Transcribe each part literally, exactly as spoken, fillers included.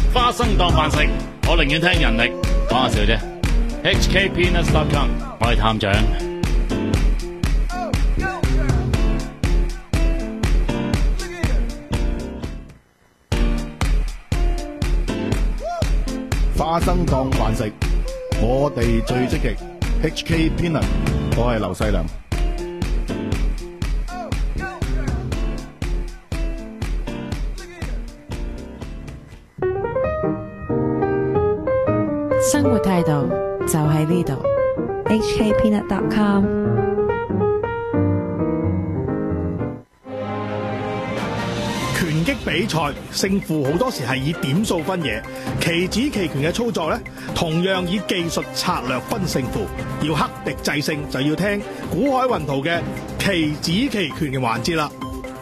花生當飯食，我寧願聽人力。講下笑啫。H K Peanuts dot com， 我係探長。 花生當飯食，我哋最積極。H K Peanut， 我係劉細良。 生活態度就喺呢度。 H K Peanut dot com。 拳擊比賽勝負好多時係以點數分野，棋子棋拳嘅操作咧，同樣以技術策略分勝負。要克敵制勝，就要聽古海雲圖嘅棋子棋拳嘅環節啦。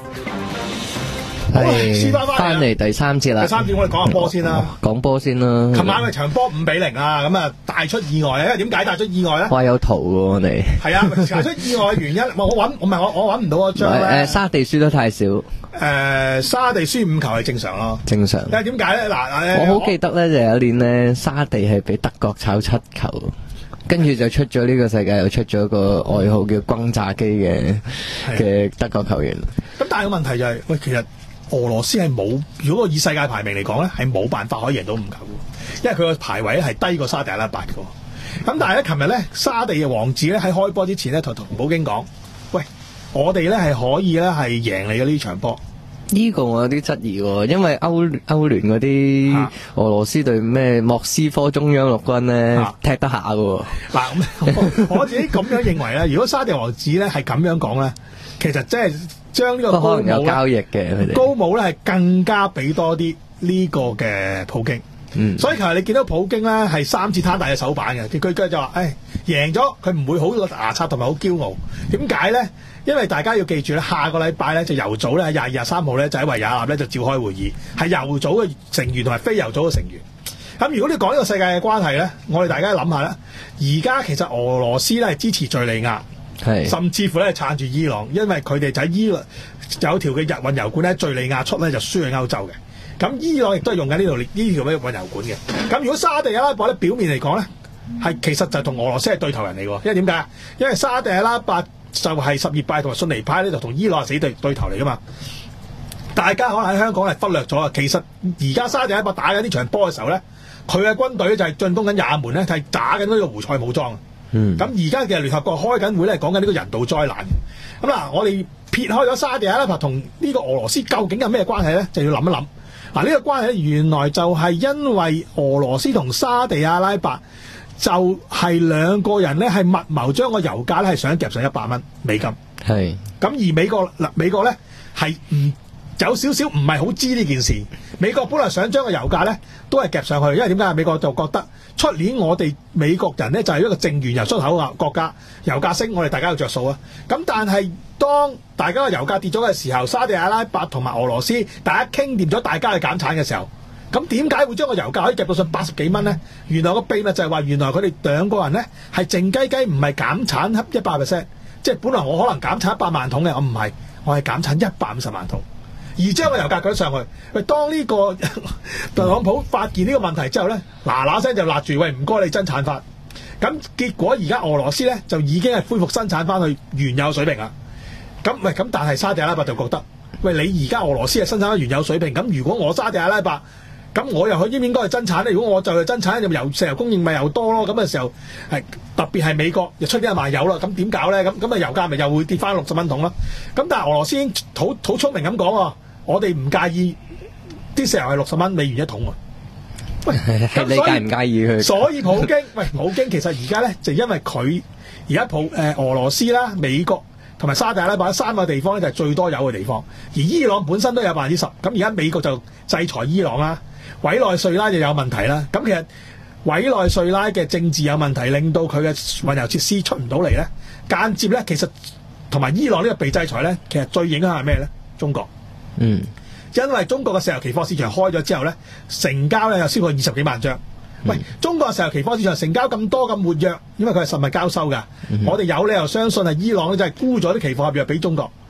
係翻嚟第三節啦。 第三節我哋講下波先啦。 講波先啦。 琴晚嘅場波五比零啊，咁啊大出意外啊！因為點解大出意外咧？ 哇，有圖喎我哋。係啊，大出意外嘅原因，我揾我唔係我我揾唔到嗰張咧。 誒，沙地輸得太少。 誒，沙地輸五球係正常咯。正常。但係點解咧？嗱， 我好記得咧，就有一年咧，沙地係俾德國炒七球。跟住就出咗呢個世界，又出咗個外號叫轟炸機嘅嘅德國球員。 咁但係個問題就係、是，喂，其實俄羅斯係冇，如果以世界排名嚟講咧，係冇辦法可以贏到五球嘅，因為佢個排位係低過沙地阿拉伯嘅。咁但係咧，琴日咧，沙地嘅王子咧喺開波之前咧，同同普京講，喂，我哋咧係可以咧係贏你嘅呢場波。 呢個我有啲質疑喎，因為歐歐聯嗰啲俄羅斯隊咩莫斯科中央陸軍咧、啊、踢得下嘅喎。 嗱、啊，我，我自己咁樣認為咧，如果沙地王子咧係咁樣講咧，其實即係將呢個高可能有交易嘅佢哋高帽咧係更加俾多啲呢個嘅普京。嗯，所以其實你見到普京咧係三次攤大隻手板嘅，佢佢就話，誒，贏咗佢唔會好牙刷同埋好驕傲。點解咧？因為大家要記住咧，下個禮拜咧就油組咧廿二、廿三號咧就喺維也納咧就召開會議，係油組嘅成員同埋非油組嘅成員。咁如果你講呢個世界嘅關係咧，我哋大家諗下咧，而家其實俄羅斯咧係支持敘利亞，甚至乎咧係撐住伊朗，因為佢哋就喺伊朗有條嘅日運油管咧，敘利亞出咧就輸去歐洲嘅。咁伊朗亦都係用緊呢度呢條咩運油管嘅。咁如果沙地阿拉伯咧表面嚟講咧，係其實就同俄羅斯係對頭人嚟喎，因為點解？因為沙地阿拉伯就係什葉派同埋遜尼派呢，就同伊朗係死對對頭嚟噶嘛。大家可能喺香港係忽略咗啊。其實而家沙地阿拉伯打緊呢場波嘅時候咧，佢嘅軍隊就係進攻緊也門咧，係打緊呢個胡塞武裝。嗯。咁而家嘅聯合國開緊會咧，講緊呢個人道災難。咁嗱，我哋撇開咗沙地阿拉伯同呢個俄羅斯究竟有咩關係咧，就要諗一諗。嗱，呢個關係咧，原來就係因為俄羅斯同沙地阿拉伯就係兩個人咧係密謀將個油價咧係想夾上一百蚊美金。係。咁而美國嗱，美國咧係唔有少少唔係好知呢件事。美國本來想將個油價咧都係夾上去，因為點解？美國就覺得出年我哋美國人咧就係一個淨原油出口嘅國家，油價升，我哋大家要着數啊。咁但係當大家個油價跌咗嘅時候，沙地阿拉伯同埋俄羅斯大家傾掂咗，大家去減產嘅時候，咁點解會將個油價可以夾到上八十幾蚊呢？原來個秘密就係話，原來佢哋兩個人呢係靜雞雞，唔係減產一百 percent， 即係本來我可能減產一百萬桶嘅，我唔係，我係減產一百五十萬桶，而將個油價舉上去。喂，當呢個特朗普發現呢個問題之後呢，嗱嗱聲就勒住，喂，唔該你增產法。咁結果而家俄羅斯呢就已經係恢復生產翻去原有水平啦。咁喂，咁但係沙地阿拉伯就覺得，喂，你而家俄羅斯係生產翻原有水平，咁如果我沙地阿拉伯，咁我又去應唔應該去增產咧？如果我就去增產，咁油石油供應咪又多咯？咁嘅時候係特別係美國又出啲賣油啦，咁點搞咧？咁咁啊油價咪又會跌翻六十蚊桶咯？咁但係俄羅斯已經好好聰明咁講喎，我哋唔介意啲石油係六十蚊美元一桶喎。喂， 你介唔介意佢？ 所以普京，喂，普京其實而家咧就因為佢而家普誒、呃、俄羅斯啦、美國同埋沙特阿拉伯三個地方咧就係最多油嘅地方，而伊朗本身都有百分之十，咁而家美國就制裁伊朗啦，委內瑞拉就有問題啦。咁其實委內瑞拉嘅政治有問題，令到佢嘅運油設施出唔到嚟咧，間接咧其實同埋伊朗呢個被制裁咧，其實最影響係咩咧？中國，嗯。因為中國嘅石油期貨市場開咗之後咧，成交咧有超過二十幾萬張。喂，中國嘅石油期貨市場成交咁多咁活躍，因為佢係實物交收㗎。嗯、我哋有理由相信係伊朗咧就係沽咗啲期貨合約俾中國，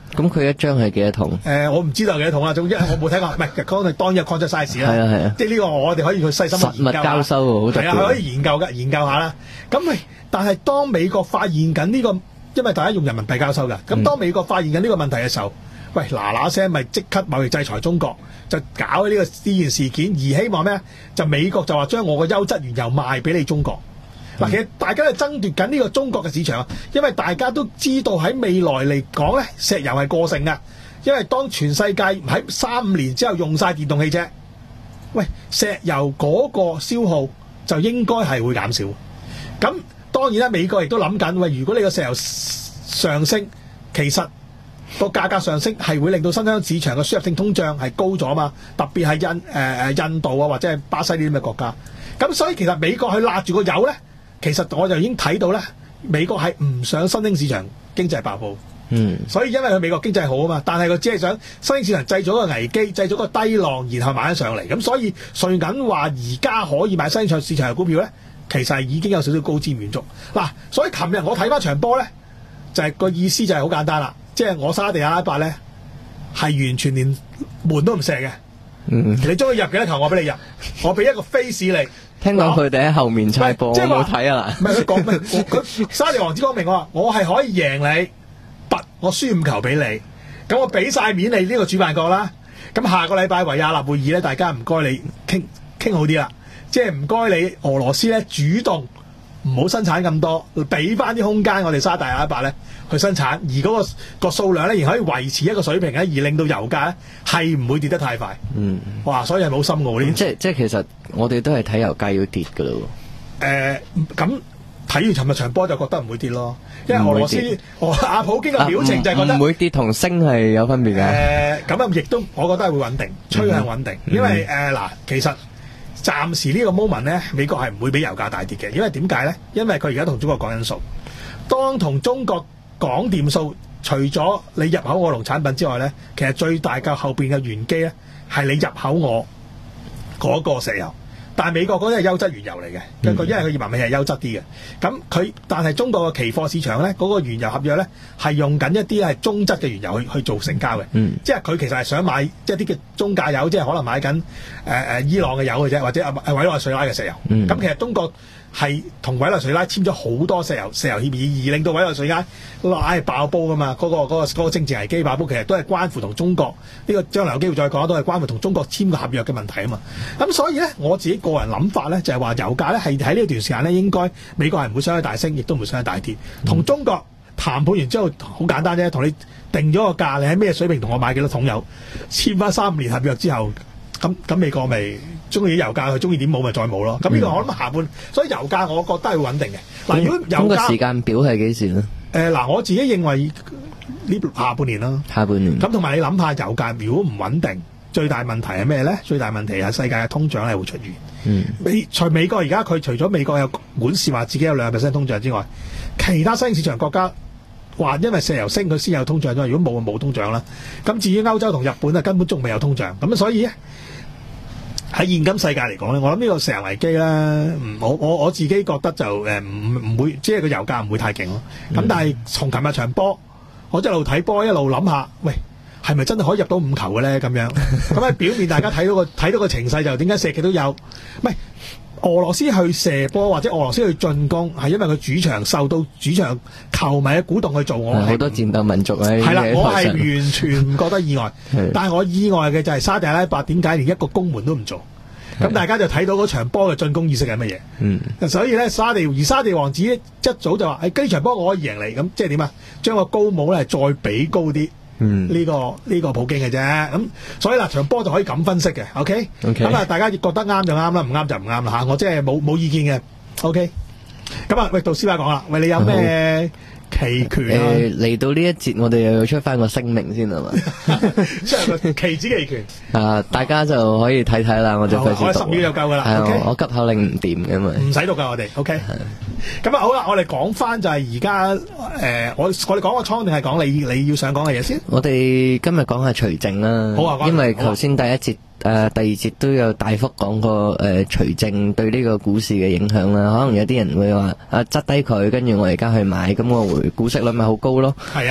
咁佢一張係幾多桶？ 誒、呃，我唔知道幾多桶啦。總之我冇睇過，唔係講當日 contract size 啦。 係啊係啊， 即係呢個我哋可以去細心研究下。 實物交收喎，好特別。 係啊，可以研究嘅，研究下啦。咁喂，但係當美國發現緊呢個，因為大家用人民幣交收㗎。咁當美國發現緊呢個問題嘅時候，喂嗱嗱聲咪即刻貿易制裁中國，就搞呢個呢件事件，而希望咩？就美國就話將我個優質原油賣俾你中國。嗱，其實大家係爭奪緊呢個中國嘅市場啊，因為大家都知道喺未來嚟講咧，石油係過剩㗎。因為當全世界喺三五年之後用晒電動汽車，喂，石油嗰個消耗就應該係會減少。咁當然啦，美國亦都諗緊，喂，如果你個石油上升，其實個價格上升係會令到新興市場嘅輸入性通脹係高咗嘛，特別係印誒誒、呃、印度啊或者係巴西呢啲咁嘅國家。咁所以其實美國去揦住個油咧。其實我就已經睇到咧，美國係唔想新興市場經濟爆煲，嗯，所以因為佢美國經濟好啊嘛，但係佢只係想新興市場製造個危機，製造個低浪，然後買咗上嚟，咁所以順緊話而家可以買新興市場嘅股票咧，其實係已經有少少高瞻遠矚嗱。所以琴日我睇翻場波咧，就係、是、個意思就係好簡單啦，即、就、係、是、我沙地阿拉伯咧係完全連門都唔射嘅，嗯，你中意入幾多球我俾你入，我俾一個 face 你。 聽講佢哋喺後面猜波， 即係我冇睇啊！ 唔係佢講咩？佢沙地王子講明我話，我係可以贏你，拔我輸五球俾你，咁我俾晒面你呢個主辦國啦。咁下個禮拜維也納會議咧，大家唔該你傾傾好啲啦，即係唔該你俄羅斯咧主動唔好生產咁多，俾翻啲空間我哋沙地阿拉伯咧去生產，而嗰、嗰個個數量咧，而可以維持一個水平咧，而令到油價咧係唔會跌得太快。嗯，哇！所以係冇深奧呢。 即係即係其實我哋都係睇油價要跌噶咯。誒、 呃，咁睇完尋日場波就覺得唔會跌咯，因為俄羅斯阿普京嘅表情就係覺得唔、 啊、會跌同升係有分別嘅。 誒，咁啊亦都我覺得係會穩定，趨向穩定，嗯、因為誒嗱、呃，其實。暫時呢個 moment 咧，美國係唔會俾油價大跌嘅，因為點解咧？因為佢而家同中國講緊數，當同中國講掂數，除咗你入口我農產品之外咧，其實最大嘅後邊嘅玄機咧，係你入口我嗰個石油。但係美國嗰啲係優質原油嚟嘅，因為佢頁岩氣係優質啲嘅。咁佢但係中國嘅期貨市場咧，嗰、嗰個原油合約咧係用緊一啲係中質嘅原油去去做成交嘅。嗯，即係佢其實係想買即係啲嘅中價油，即係可能買緊誒誒伊朗嘅油嘅啫，或者啊委內瑞拉嘅石油。咁、嗯、其實中國係同委內瑞拉簽咗好多石油石油協議，而令到委內瑞拉拉爆煲噶嘛。嗰、嗰個嗰、嗰個嗰個政治危機爆煲，其實都係關乎同中國呢、呢個將來有機會再講，都係關乎同中國簽個合約嘅問題啊嘛。咁所以咧，我自己個人諗法咧，就係話油價咧係喺呢段時間咧，應該美國係唔會相去大升，亦都唔會相去大跌。同中國談判完之後，好簡單啫，同你定咗個價，你喺咩水平同我買幾多桶油，簽翻三五年合約之後，咁咁美國咪中意油價，佢中意點冇咪再冇咯。咁呢個我諗下半，所以油價我覺得係會穩定嘅。嗱、嗯，如果油價，咁個時間表係幾時咧？ 誒嗱、呃，我自己認為呢下半年啦， 下半年。咁同埋你諗下油價如果唔穩定，最大問題係咩咧？最大問題係世界嘅通脹係會出現。嗯，美除美國而家佢除咗美國有管事話自己有兩個 percent 通脹之外，其他新興市場國家話因為石油升佢先有通脹啫，如果冇就冇通脹啦。咁至於歐洲同日本啊，根本仲未有通脹。咁所以咧喺現今世界嚟講咧，我諗呢個石油危機咧，我我我自己覺得就誒唔唔會，即係個油價唔會太勁咯。咁、嗯、但係從琴日場波，我一路睇波一路諗下，喂。係咪真係可以入到五球嘅咧？咁樣咁喺表面大家睇到個睇到個情勢就點解射極都有？唔係俄羅斯去射波或者俄羅斯去進攻，係因為佢主場受到主場球迷嘅鼓動去做。我好多戰鬥民族喺係啦，我係完全唔覺得意外。但係我意外嘅就係沙地阿拉伯點解連一個攻門都唔做？咁大家就睇到嗰場波嘅進攻意識係乜嘢？嗯，所以咧沙地而沙地王子一早就話：誒呢場波我可以贏你。咁即係點啊？將個高帽咧再比高啲。嗯，呢、這個呢、這個普京嘅啫，咁所以嗱場波就可以咁分析嘅 ，OK， 咁、okay? 啊大家覺得啱就啱啦，唔啱就唔啱啦吓，我即係冇冇意見嘅 ，OK，咁啊喂，杜師傅講啦，喂你有咩期權啊？ 嚟、呃、到呢一節我哋又要出翻個聲明先係嘛， 即係個期指期權啊，大家就可以睇睇啦，我就費事讀， 我十秒就夠噶啦 ，OK， 我急口令唔掂嘅嘛， 唔使讀噶我哋 ，OK，咁啊好啦，我哋講翻就係而家誒，我我哋講個倉定係講你你要想講嘅嘢先？ 我哋今日講下除淨啦，好啊，因為頭先第一節。誒、呃，第二節都有大幅講過誒，除淨對呢個股市嘅影響啦。可能有啲人會話啊，執低佢，跟住我而家去買，咁我回股息率咪好高咯。係啊。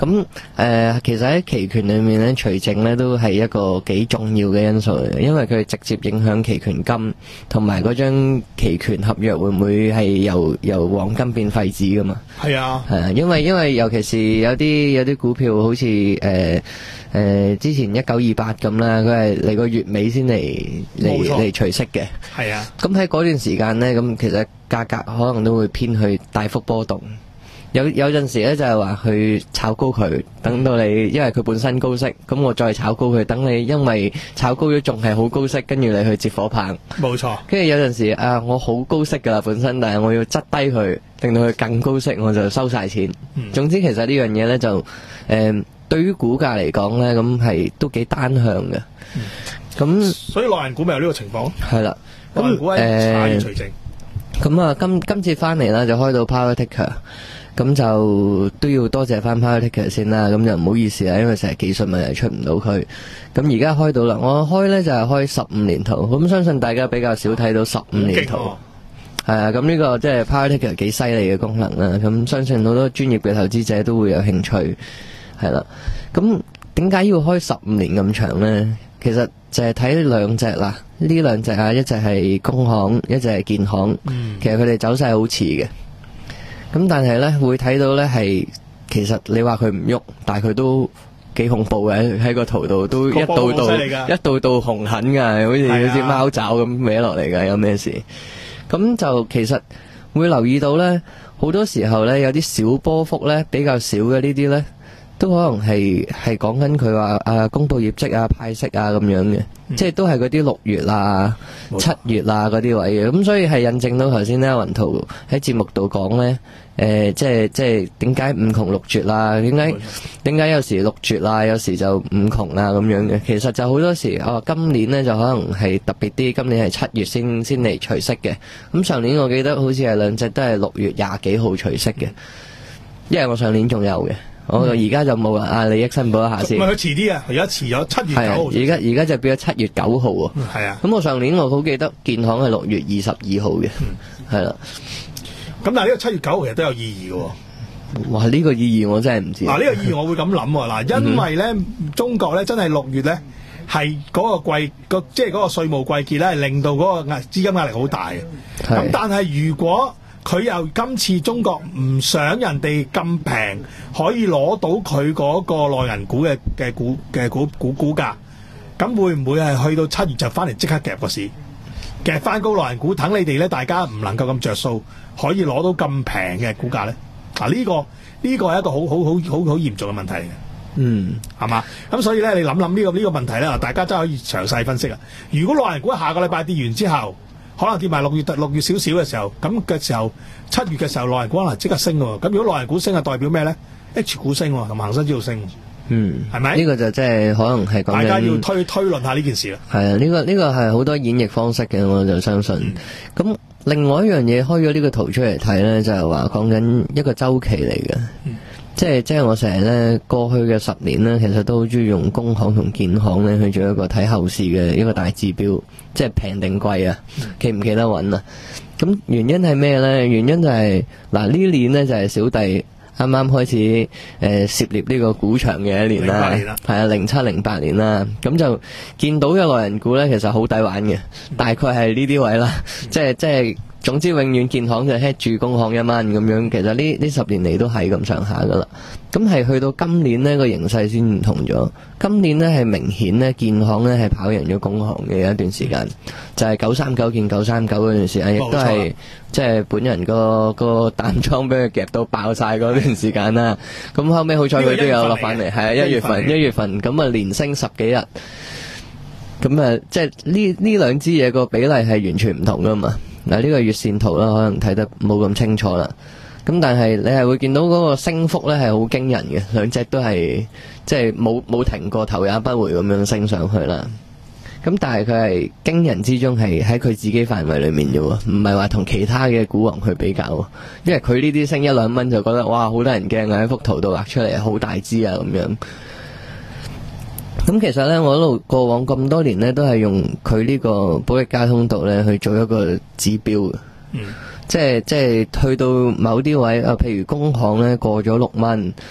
咁誒、呃，其實喺期權裏面咧，除淨咧都係一個幾重要嘅因素嚟嘅，因為佢直接影響期權金同埋嗰張期權合約會唔會係由由黃金變廢紙噶嘛？係啊，係啊，因為因為尤其是有啲有啲股票好似誒誒之前一九二八咁啦，佢係嚟個月尾先嚟嚟嚟除息嘅。係啊，咁喺嗰段時間咧，咁其實價格可能都會偏去大幅波動。有有陣時咧就係話去炒高佢，等到你因為佢本身高息，咁我再炒高佢，等你因為炒高咗仲係好高息，跟住你去接火棒。冇錯。跟住有陣時啊，我好高息噶啦本身，但係我要質低佢，令到佢更高息，我就收晒錢。嗯、總之其實呢樣嘢咧就誒、呃，對於股價嚟講咧，咁係都幾單向嘅。咁、嗯、 所以內銀股咪有呢個情況？係啦。 咁內銀股係差異隨正。 咁啊，今今次翻嚟啦，就開到 Power Ticker。咁就都要多謝翻 Power Ticker 先啦，咁就唔好意思啦，因為成日技術問題出唔到佢。咁而家開到啦，我開呢就係、是、開十五年圖，咁相信大家比較少睇到十五年圖。係啊，咁呢個即係 Power Ticker 幾犀利嘅功能啦，咁相信好多專業嘅投資者都會有興趣。係啦，咁點解要開十五年咁長呢？其實就係睇兩隻啦，呢兩隻啊，一隻係工行，一隻係建行。嗯、其實佢哋走勢好似嘅。咁但係咧會睇到咧係，其實你話佢唔喐，但係佢都幾恐怖嘅，喺個圖度都一道道一道道紅痕噶，好似好似貓爪咁歪落嚟噶，有咩事？咁就其實會留意到咧，好多時候咧有啲小波幅咧比較少嘅呢啲咧，都可能係係講緊佢話啊公布業績啊派息啊咁樣嘅，嗯、即係都係嗰啲六月啊、七月啊嗰啲位嘅，咁所以係印證到頭先咧雲圖喺節目度講咧。誒、呃，即係即係點解五窮六絕啦？點解點解有時六絕啦，有時就五窮啦咁樣嘅？其實就好多時，哦，今年呢就可能係特別啲，今年係七月先先嚟除息嘅。咁上年我記得好似係兩隻都係六月廿幾號除息嘅，因為我上年仲有嘅，我而家就冇啦。啊，利益申報一下先。唔係佢遲啲啊，而家遲咗七月九號。而家而家就變咗七月九號喎。係啊。咁我上年我好記得建行係六月二十二號嘅，係啦。咁但係呢個七月九號其實都有意義嘅喎。哇！呢、這個意義我真係唔知。嗱、啊，呢、這個意義我會咁諗喎。嗱，因為咧、嗯、中國咧真係六月咧係嗰個季個即係嗰個稅務季結咧，係令到嗰個壓資金壓力好大嘅。咁但係如果佢又今次中國唔想人哋咁平可以攞到佢嗰個內銀股嘅嘅股嘅股股股價，咁會唔會係去到七月就翻嚟即刻夾個市？夾翻高內銀股，等你哋咧，大家唔能夠咁着數，可以攞到咁平嘅股價咧。嗱、啊，呢、這個呢、這個係一個好好好好好嚴重嘅問題嚟嘅。嗯，係嘛？咁所以咧，你諗諗呢個呢、這個問題咧，大家真係可以詳細分析啊。如果內銀股下個禮拜跌完之後，可能跌埋六月六月少少嘅時候，咁嘅時候七月嘅時候，內銀股可能即刻升喎。咁如果內銀股升，係代表咩咧 ？H 股升同埋恒生指數升。嗯，係咪？呢個就即係可能係講緊大家要推推論下呢件事啦。係啊，呢、這個呢、這個係好多演繹方式嘅，我就相信。咁、嗯、另外一樣嘢，開咗呢個圖出嚟睇咧，就係話講緊一個周期嚟嘅。嗯、即係即係我成日咧過去嘅十年咧，其實都好中意用工行同建行咧去做一個睇後市嘅一個大指標，即係平定貴啊，企唔企得穩啊？咁原因係咩咧？原因就係、是、嗱呢年咧就係小弟。啱啱開始誒、呃、涉獵呢個股場嘅一年啦，係啊，零七零八年啦，咁就見到嘅內銀股咧，其實好抵玩嘅，大概係呢啲位啦，嗯、即係即係總之永遠建行就 head 住工行一蚊咁樣，其實呢呢十年嚟都係咁上下噶啦，咁係去到今年呢個形勢先唔同咗，今年呢係明顯呢建行呢係跑贏咗工行嘅一段時間，就係九三九見九三九嗰段時間，亦都係。即係本人個個淡倉俾佢夾到爆晒嗰段時間啦，咁後尾好彩佢都有落翻嚟，係啊，一月份一月份咁啊連升十幾日，咁啊即係呢呢兩支嘢個比例係完全唔同噶嘛。嗱呢個月線圖啦，可能睇得冇咁清楚啦，咁但係你係會見到嗰個升幅咧係好驚人嘅，兩隻都係即係冇冇停過頭也不回咁樣升上去啦。咁但係佢係驚人之中係喺佢自己範圍裏面嘅喎，唔係話同其他嘅股王去比較，因為佢呢啲升一兩蚊就覺得哇好得人驚啊，喺幅圖度畫出嚟好大支啊咁樣。咁其實咧我一路過往咁多年咧都係用佢呢個保歷加通道咧去做一個指標嘅，嗯，即係即係去到某啲位啊，譬如工行咧過咗六蚊。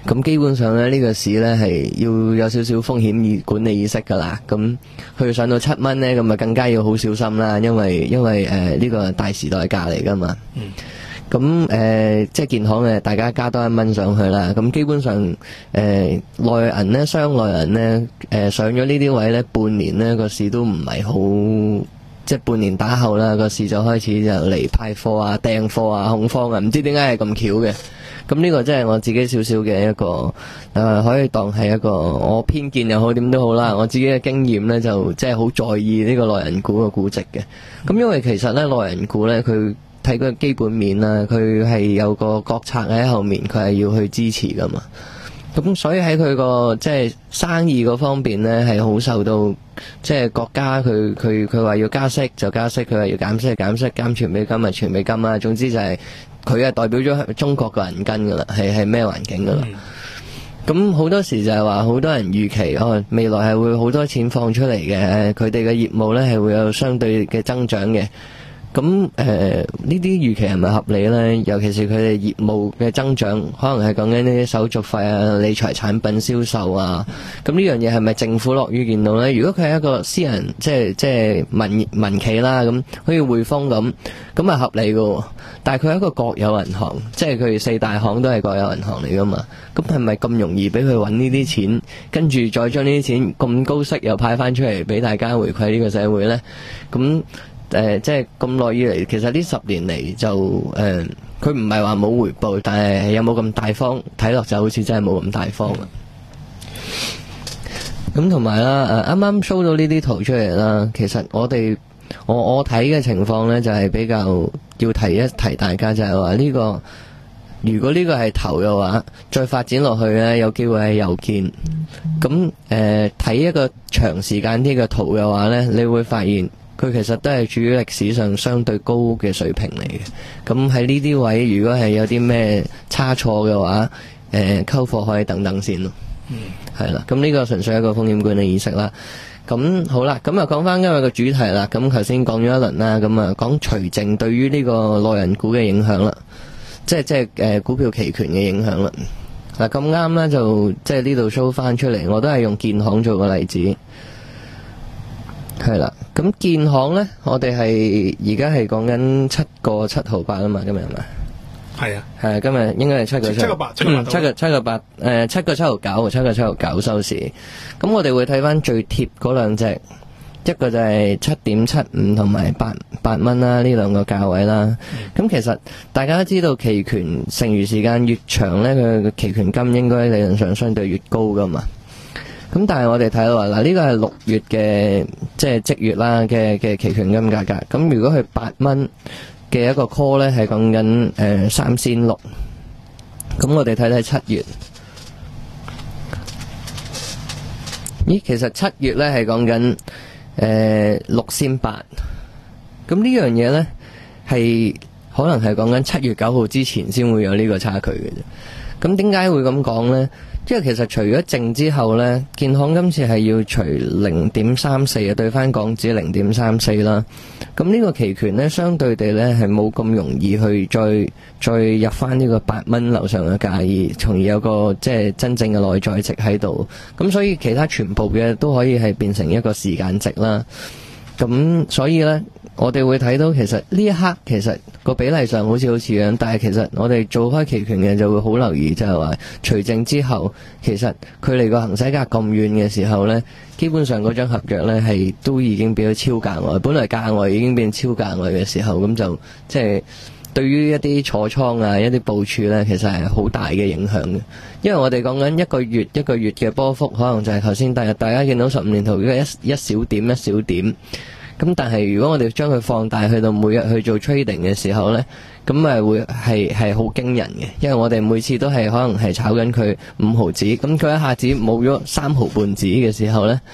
咁基本上咧，呢、這個市咧係要有少少風險意管理意識噶啦。咁去上到七蚊咧，咁啊更加要好小心啦，因為因為誒呢、呃這個大時代價嚟噶嘛。嗯。咁誒、呃，即係建行嘅，大家加多一蚊上去啦。咁基本上誒、呃、內銀咧，雙內銀咧，誒、呃、上咗呢啲位咧，半年咧個市都唔係好。即係半年打後啦，個市就開始就嚟派貨啊、訂貨啊、恐慌啊，唔知點解係咁巧嘅。咁呢個真係我自己少少嘅一個誒、呃，可以當係一個我偏見又好點都好啦。我自己嘅經驗呢，就即係好在意呢個內銀股嘅估值嘅。咁因為其實呢，內銀股呢，佢睇個基本面啦，佢係有個國策喺後面，佢係要去支持噶嘛。咁所以喺佢個即係生意嗰方面咧，係好受到即係國家佢佢佢話要加息就加息，佢話要減息就減息，減存美金咪存美金啦。總之就係佢係代表咗中國個銀根噶啦，係係咩環境噶啦。咁好多時就係話好多人預期哦，未來係會好多錢放出嚟嘅，佢哋嘅業務咧係會有相對嘅增長嘅。咁誒呢啲預期係咪合理呢？尤其是佢哋業務嘅增長，可能係講緊呢啲手續費啊、理財產品銷售啊。咁呢樣嘢係咪政府樂於見到呢？如果佢係一個私人，即係即係民民企啦，咁好似匯豐咁，咁係合理嘅。但係佢係一個國有銀行，即係佢四大行都係國有銀行嚟噶嘛。咁係咪咁容易俾佢揾呢啲錢，跟住再將呢啲錢咁高息又派翻出嚟俾大家回饋呢個社會呢？咁誒、呃，即係咁耐以嚟，其實呢十年嚟就誒，佢唔係話冇回報，但係有冇咁大方？睇落就好似真係冇咁大方啊！咁同埋啦，誒啱啱 show 到呢啲圖出嚟啦，其實我哋我我睇嘅情況呢，就係、是、比較要提一提大家，就係話呢個如果呢個係頭嘅話，再發展落去呢，有機會係右肩。咁誒睇一個長時間啲嘅圖嘅話呢，你會發現。佢其實都係處於歷史上相對高嘅水平嚟嘅，咁喺呢啲位，如果係有啲咩差錯嘅話，誒、呃、溝貨可以等等先咯。嗯，係啦，咁呢個純粹係一個風險管理意識啦。咁好啦，咁啊講翻今日個主題啦。咁頭先講咗一輪啦，咁啊講除淨對於呢個內銀股嘅影響啦，即係即係誒股票期權嘅影響啦。嗱咁啱啦，就即係呢度 show 翻出嚟，我都係用建行做個例子。係啦，咁建行咧，我哋係而家係講緊七個七毫八啊嘛，今日係咪？係啊，係今日應該係七個七個八，七個八， 七個七個八，誒，七個七毫九，七個七毫九收市。咁我哋會睇翻最貼嗰兩隻，一個就係七點七五同埋八八蚊啦，呢兩個價位啦。咁、嗯、其實大家都知道，期權剩餘時間越長咧，佢嘅期權金應該理論上相對越高噶嘛。咁但係我哋睇到話嗱，呢個係六月嘅即係即月啦嘅嘅期權金價格。咁如果佢八蚊嘅一個 call 咧，係講緊誒三仙六。咁我哋睇睇七月，咦，其實七月咧係講緊誒六仙八。咁呢樣嘢咧係可能係講緊七月九號之前先會有呢個差距嘅啫。咁點解會咁講咧？因為其實除咗淨之後呢，建行今次係要除零點三四啊，對翻港紙零點三四啦。咁呢個期權呢，相對地呢係冇咁容易去再再入翻呢個八蚊樓上嘅價，而從而有個即係真正嘅內在值喺度。咁所以其他全部嘅都可以係變成一個時間值啦。咁所以呢，我哋會睇到其實呢一刻其實個比例上好似好似樣，但係其實我哋做開期權嘅就會好留意，就係話除淨之後，其實距離個行使價咁遠嘅時候呢，基本上嗰張合約呢係都已經變咗超價外，本來價外已經變超價外嘅時候，咁就即係對於一啲坐倉啊、一啲部署呢，其實係好大嘅影響嘅。因為我哋講緊一個月一個月嘅波幅，可能就係頭先大大家見到十五年圖嘅一一小點一小點。咁但係如果我哋將佢放大去到每日去做 trading 嘅時候呢，咁咪會係係好驚人嘅，因為我哋每次都係可能係炒緊佢五毫子，咁佢一下子冇咗三毫半子嘅時候呢，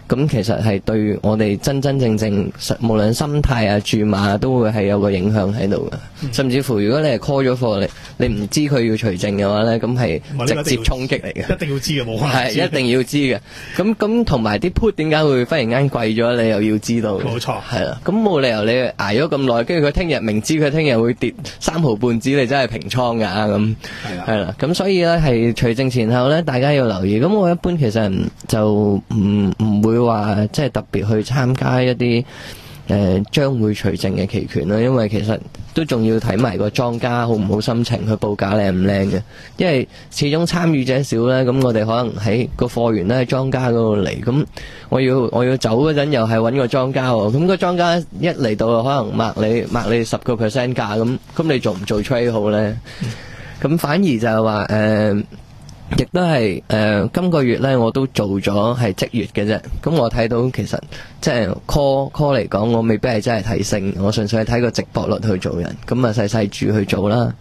咁其實係對我哋真真正正無論心態啊、注碼都會係有個影響喺度嘅。嗯、甚至乎如果你係 call 咗貨，你你唔知佢要除淨嘅話咧，咁係直接衝擊嚟嘅。 一定要知嘅，冇可能係一定要知嘅。咁咁同埋啲 put 點解會忽然間貴咗？你又要知道。 冇錯。係啦。 咁冇理由你捱咗咁耐，跟住佢聽日明知佢聽日會跌三毫半子，你真係平倉㗎咁。係啦。係啦。咁所以咧係除淨前後咧，大家要留意。咁我一般其實就唔唔會話即係特別去參加一啲誒將會除淨嘅期權啦，因為其實都仲要睇埋個莊家好唔好心情，去報價靚唔靚嘅。因為始終參與者少咧，咁我哋可能喺個貨源咧喺莊家嗰度嚟，咁我要我要走嗰陣又係揾個莊家喎，咁個莊家一嚟到可能抹你抹你十個 percent 價，咁咁你做唔做 trade 好咧？咁、嗯、反而就係話誒。呃亦都係誒、呃，今個月咧我都做咗係即月嘅啫。咁我睇到其實即係 call call 嚟講，我未必係真係睇升，我純粹係睇個值博率去做人。咁啊細細注去做啦。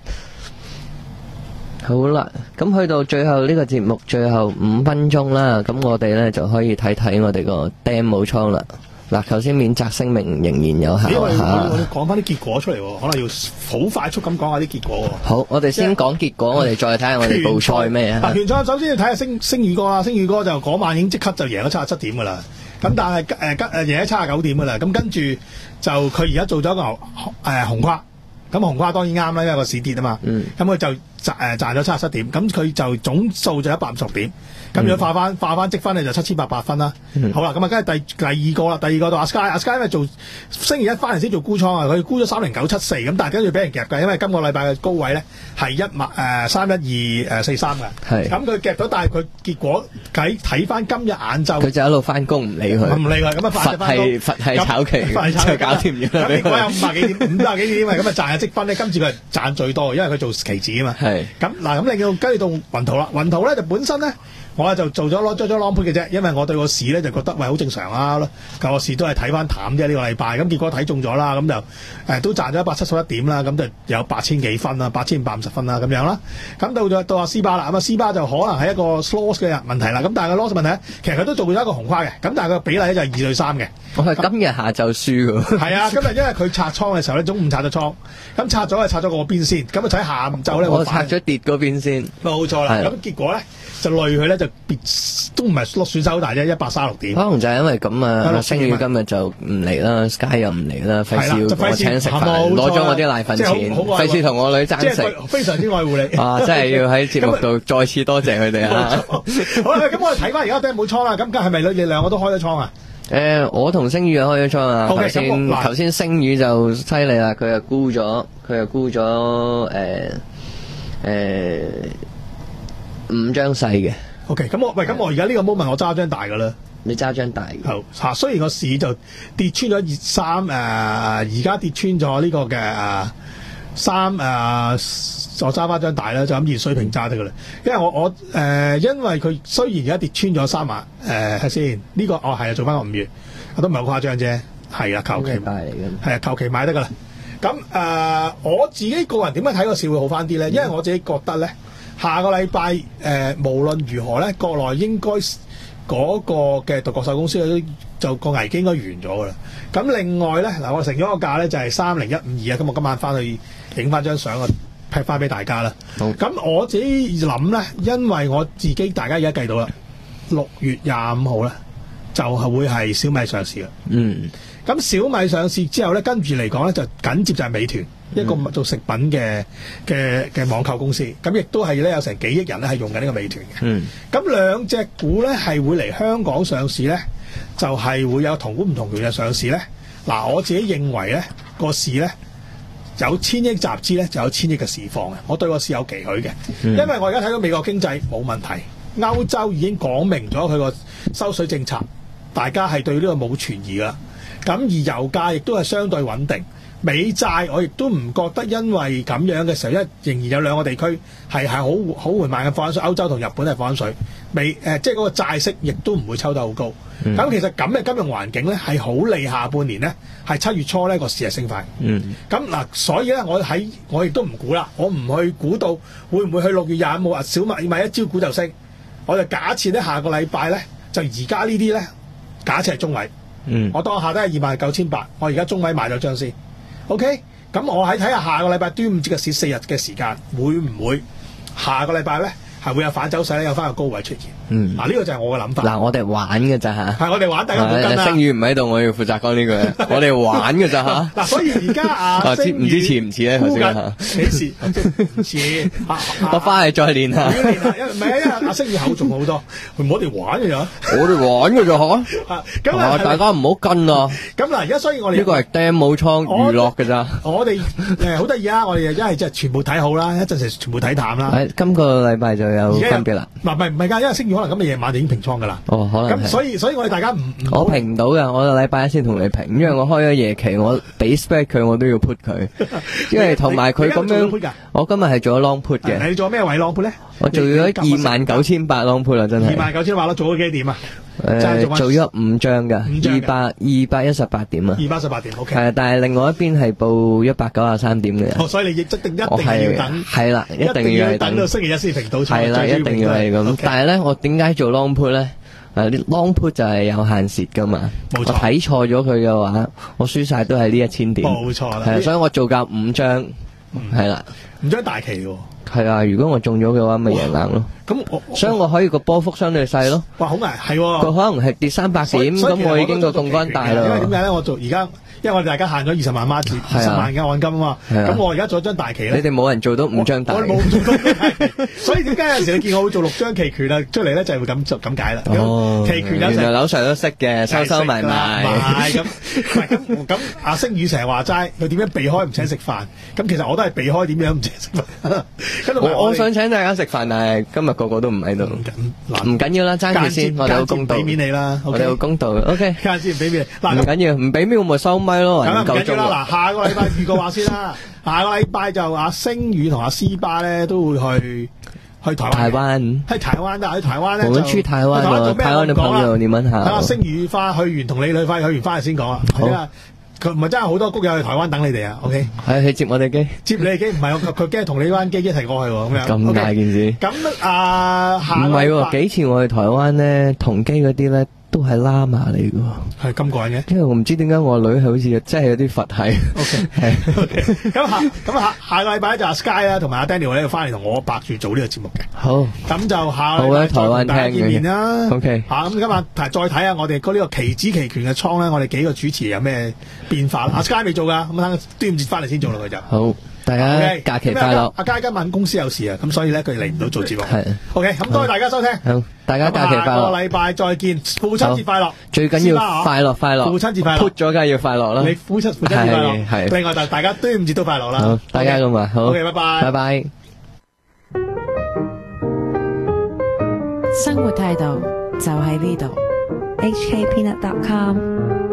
好啦，咁去到最後呢個節目最後五分鐘啦，咁我哋咧就可以睇睇我哋個 demo 倉啦。嗱，頭先免責聲明仍然有效嚇。 我哋講翻啲結果出嚟，可能要好快速咁講下啲結果。 好，我哋先講結果，我哋再睇下我哋報賽咩啊？ 拳賽首先要睇下星星宇哥啦，星宇哥就嗰晚已經即刻就贏咗七十七點噶啦。咁但係誒誒贏咗七十九點噶啦。咁跟住就佢而家做咗個誒、呃、紅跨，咁紅跨當然啱啦，因為個市跌啊嘛。咁佢、嗯、就賺誒賺咗七十七點，咁佢就總數就一百五十點。咁如果化翻化翻積分咧就七千八百分啦。嗯、好啦，咁啊跟住第第二個啦，第二個到阿 Sky，阿 Sky 因為做星期一翻嚟先做沽倉啊，佢沽咗三零九七四，咁但係跟住俾人夾嘅，因為今個禮拜嘅高位咧係一萬誒三一二誒四三嘅。係。咁佢夾咗，但係佢結果睇睇翻今日晏晝，佢就一路翻工唔理佢。唔理佢，咁啊快翻工。佛係佛係炒期，就搞掂咗。 咁結果有五百幾點，五百幾點啊，咁啊賺嘅積分咧，今次佢係賺最多，因為佢做期指啊嘛。係。咁嗱，咁另外跟住到雲圖啦，雲圖咧就本身咧。我就做咗攞咗咗 long put 嘅啫，因為我對個市咧就覺得喂好正常啊，舊個市都係睇翻淡啫呢個禮拜，咁結果睇中咗啦，咁就誒、呃、都賺咗一百七十一點啦，咁就有八千幾分啦，八千五百五十分啦咁樣啦，咁到咗到阿斯巴啦，咁啊斯巴就可能係一個 loss 嘅問題啦，咁但係個 loss 問題其實佢都做咗一個紅跨嘅，咁但係個比例咧就係二對三嘅。 我係今日下晝輸㗎。係啊，今日因為佢拆倉嘅時候咧，中午拆咗倉，咁拆咗係拆咗個邊先，咁啊喺下午晝咧我拆咗跌嗰邊先。 冇錯啦，咁結果咧就累佢咧就別都唔係落損手好大啫，一百三十六點。可能就係因為咁啊，星宇今日就唔嚟啦 ，Sky 又唔嚟啦，費事要我請食飯，攞咗我啲奶粉錢，費事同我女爭食， 非常之愛護你。 啊，真係要喺節目度再次多謝佢哋啊！ 好啦，咁我哋睇翻而家都冇倉啦，咁係咪你哋兩個都開咗倉啊？ 誒，我同星宇開咗倉啊！頭先頭先星宇就犀利啦，佢又沽咗，佢又沽咗誒誒五張細嘅。 OK， 咁我喂，咁我而家呢個 moment 我揸張大噶啦。 你揸張大嘅。 好嚇，雖然個市就跌穿咗二三誒，而家跌穿咗呢個嘅誒三誒，我揸翻張大啦，就咁熱水平揸得噶啦。因為我我誒、呃，因為佢雖然而家跌穿咗三萬誒，睇先呢個哦係啊，做翻個五月，我都唔係好誇張啫，係啊，求其買嚟嘅，係啊，求其買得噶啦。咁誒、呃，我自己個人點樣睇個市會好翻啲咧？因為我自己覺得咧。下個禮拜誒，無論如何咧，國內應該嗰個嘅獨角獸公司就個危機應該完咗噶啦。咁另外咧，嗱我成咗個價咧就係三零一五二啊。咁我今晚翻去影翻張相啊，劈翻俾大家啦。咁好我自己諗咧，因為我自己大家而家計到啦，六月廿五號咧就係會係小米上市啦。嗯。咁小米上市之後咧，跟住嚟講咧就緊接就係美團。一個做食品嘅嘅嘅網購公司，咁亦都係咧有成幾億人咧係用緊呢個美團嘅。嗯，咁兩隻股咧係會嚟香港上市咧，就係、是、會有同股唔同權嘅上市咧。嗱，我自己認為咧個市咧有千億集資咧就有千億嘅市況嘅，我對個市有期許嘅。嗯、因為我而家睇到美國經濟冇問題，歐洲已經講明咗佢個收水政策，大家係對呢個冇存疑噶。咁而油價亦都係相對穩定。美債我亦都唔覺得，因為咁樣嘅時候，一仍然有兩個地區係係好好緩慢嘅放緊水，歐洲同日本係放緊水，美誒、呃、即係嗰個債息亦都唔會抽得好高。咁、嗯、其實咁嘅金融環境咧係好利下半年咧，係七月初咧個市係升快。嗯，咁嗱，所以咧我喺我亦都唔估啦，我唔去估到會唔會去六月廿五號小米買一招股就升，我就假設咧下個禮拜咧就而家呢啲咧假設係中位， 嗯， 我當下都係二萬九千八，我而家中位買咗張先 ，OK，咁我喺睇下下個禮拜端午節嘅市四日嘅時間，會唔會下個禮拜咧係會有反走勢咧，有翻個高位出現？ 嗯， 嗱呢個就係我嘅諗法。 嗱，我哋玩嘅咋吓？ 係我哋玩，大家唔好跟啦。 星宇唔喺度，我要負責講呢句。我哋玩嘅咋吓？ 嗱，所以而家啊， 知唔知似唔似咧？頭先吓， 幾時唔似？ 我翻去再練下。 要練下，因為唔係啊，因為阿星宇口重好多，我哋玩嘅咋？ 我哋玩嘅咋吓？ 啊，咁啊， 大家唔好跟啊！ 咁嗱，而家所以我哋呢個係 demo 倉娛樂嘅咋。 我哋誒好得意啊！我哋一係即係全部睇好啦，一陣時全部睇淡啦。 係今個禮拜就有分別啦。 嗱，唔係唔係㗎，因為星宇可能今日夜晚就已經平倉㗎啦。 哦，可能咁所以所以我哋大家唔我平唔到嘅，我禮拜一先同你平，因為我開咗夜期，我俾 spec 佢，我都要 put 佢，因為同埋佢咁樣。我今日係做咗 long put 嘅。 你做咩位 long put 咧？ 我做咗二萬九千八 long put 啦，真係。 二萬九千八咯，做咗幾點啊？ 誒，做咗五張㗎，二百二百一十八點啊。 二百一十八點 ，OK。 係，但係另外一邊係報一百九十三點嘅。 哦，所以你亦一定一定係要等。 係啦，一定要係等到星期一先平到。 係啦，一定要係咁。但係咧，我點解做 long put 咧？誒，啲 long put 就係有限蝕噶嘛。 冇錯。 我睇錯咗佢嘅話，我輸晒都係呢一千點。 冇錯啦。 係，所以我做夠五張，係啦。 五張大旗喎。 係啊，如果我中咗嘅話，咪贏硬咯。 咁我所以我可以個波幅相對細咯。 哇，好危係喎。 佢可能係跌三百點，咁我已經個槓桿大啦。 因為點解咧？我做而家。因為我哋大家限咗二十萬孖展，二十萬嘅按金啊嘛，咁我而家做咗張大旗咧。 你哋冇人做到五張大旗， 我冇做到大旗，所以點解有陣時你見我會做六張期權啊出嚟咧，就係會咁就咁解啦。 哦， 期權有時原來樓上都識嘅，收收埋埋。 係咁，咁咁阿星宇成日話齋，佢點樣避開唔請食飯？咁其實我都係避開點樣唔請食飯。 我我想請大家食飯，但係今日個個都唔喺度。唔緊要啦，爭住先，我哋好公道。 俾面你啦， 我哋好公道。O K， 間先唔俾面你。嗱， 唔緊要，唔俾面我咪收咪咯， 唔夠鐘啦。嗱，下個禮拜預告話先啦。下個禮拜就阿星宇同阿斯巴咧都會去去台灣。台灣喺台灣，但係喺台灣咧就。 我們去台灣咯，台灣嘅朋友，你問下。 等阿星宇翻去完，同你女翻去完翻嚟先講啊。好。佢唔係真係好多谷友去台灣等你哋啊。O K。 係去接我哋機。 接你哋機唔係，佢驚同你班機一齊過去喎。咁樣。 咁大件事。 咁啊，下唔係喎，幾次我去台灣咧，同機嗰啲咧。都係喇嘛嚟嘅， 係咁過癮嘅。 因為我唔知點解我女係好似真係有啲佛系。 O K， 係 O K。咁下咁下下個禮拜就阿 Sky 啦，同埋阿 Daniel 咧翻嚟同我白住做呢個節目嘅。 好， 咁就下個禮拜再同大家見面啦。 O K， 嚇咁今日再睇下我哋嗰呢個期指期權嘅倉咧，我哋幾個主持有咩變化啦？阿 Sky 未做㗎，咁等端午節翻嚟先做啦佢就。 好。大家假期快樂！ 阿佳今晚公司有事啊，咁所以咧佢嚟唔到做節目。 係 OK，咁多謝大家收聽。 好，大家假期快樂。 下個禮拜再見，父親節快樂。 最緊要快樂快樂。 父親節快樂。 潑咗梗係要快樂啦。 你父親父親節快樂。係。另外就大家端午節都快樂啦。 好，大家咁話好。 OK，拜拜。 拜拜。 生活態度就喺呢度。 H K Peanut dot com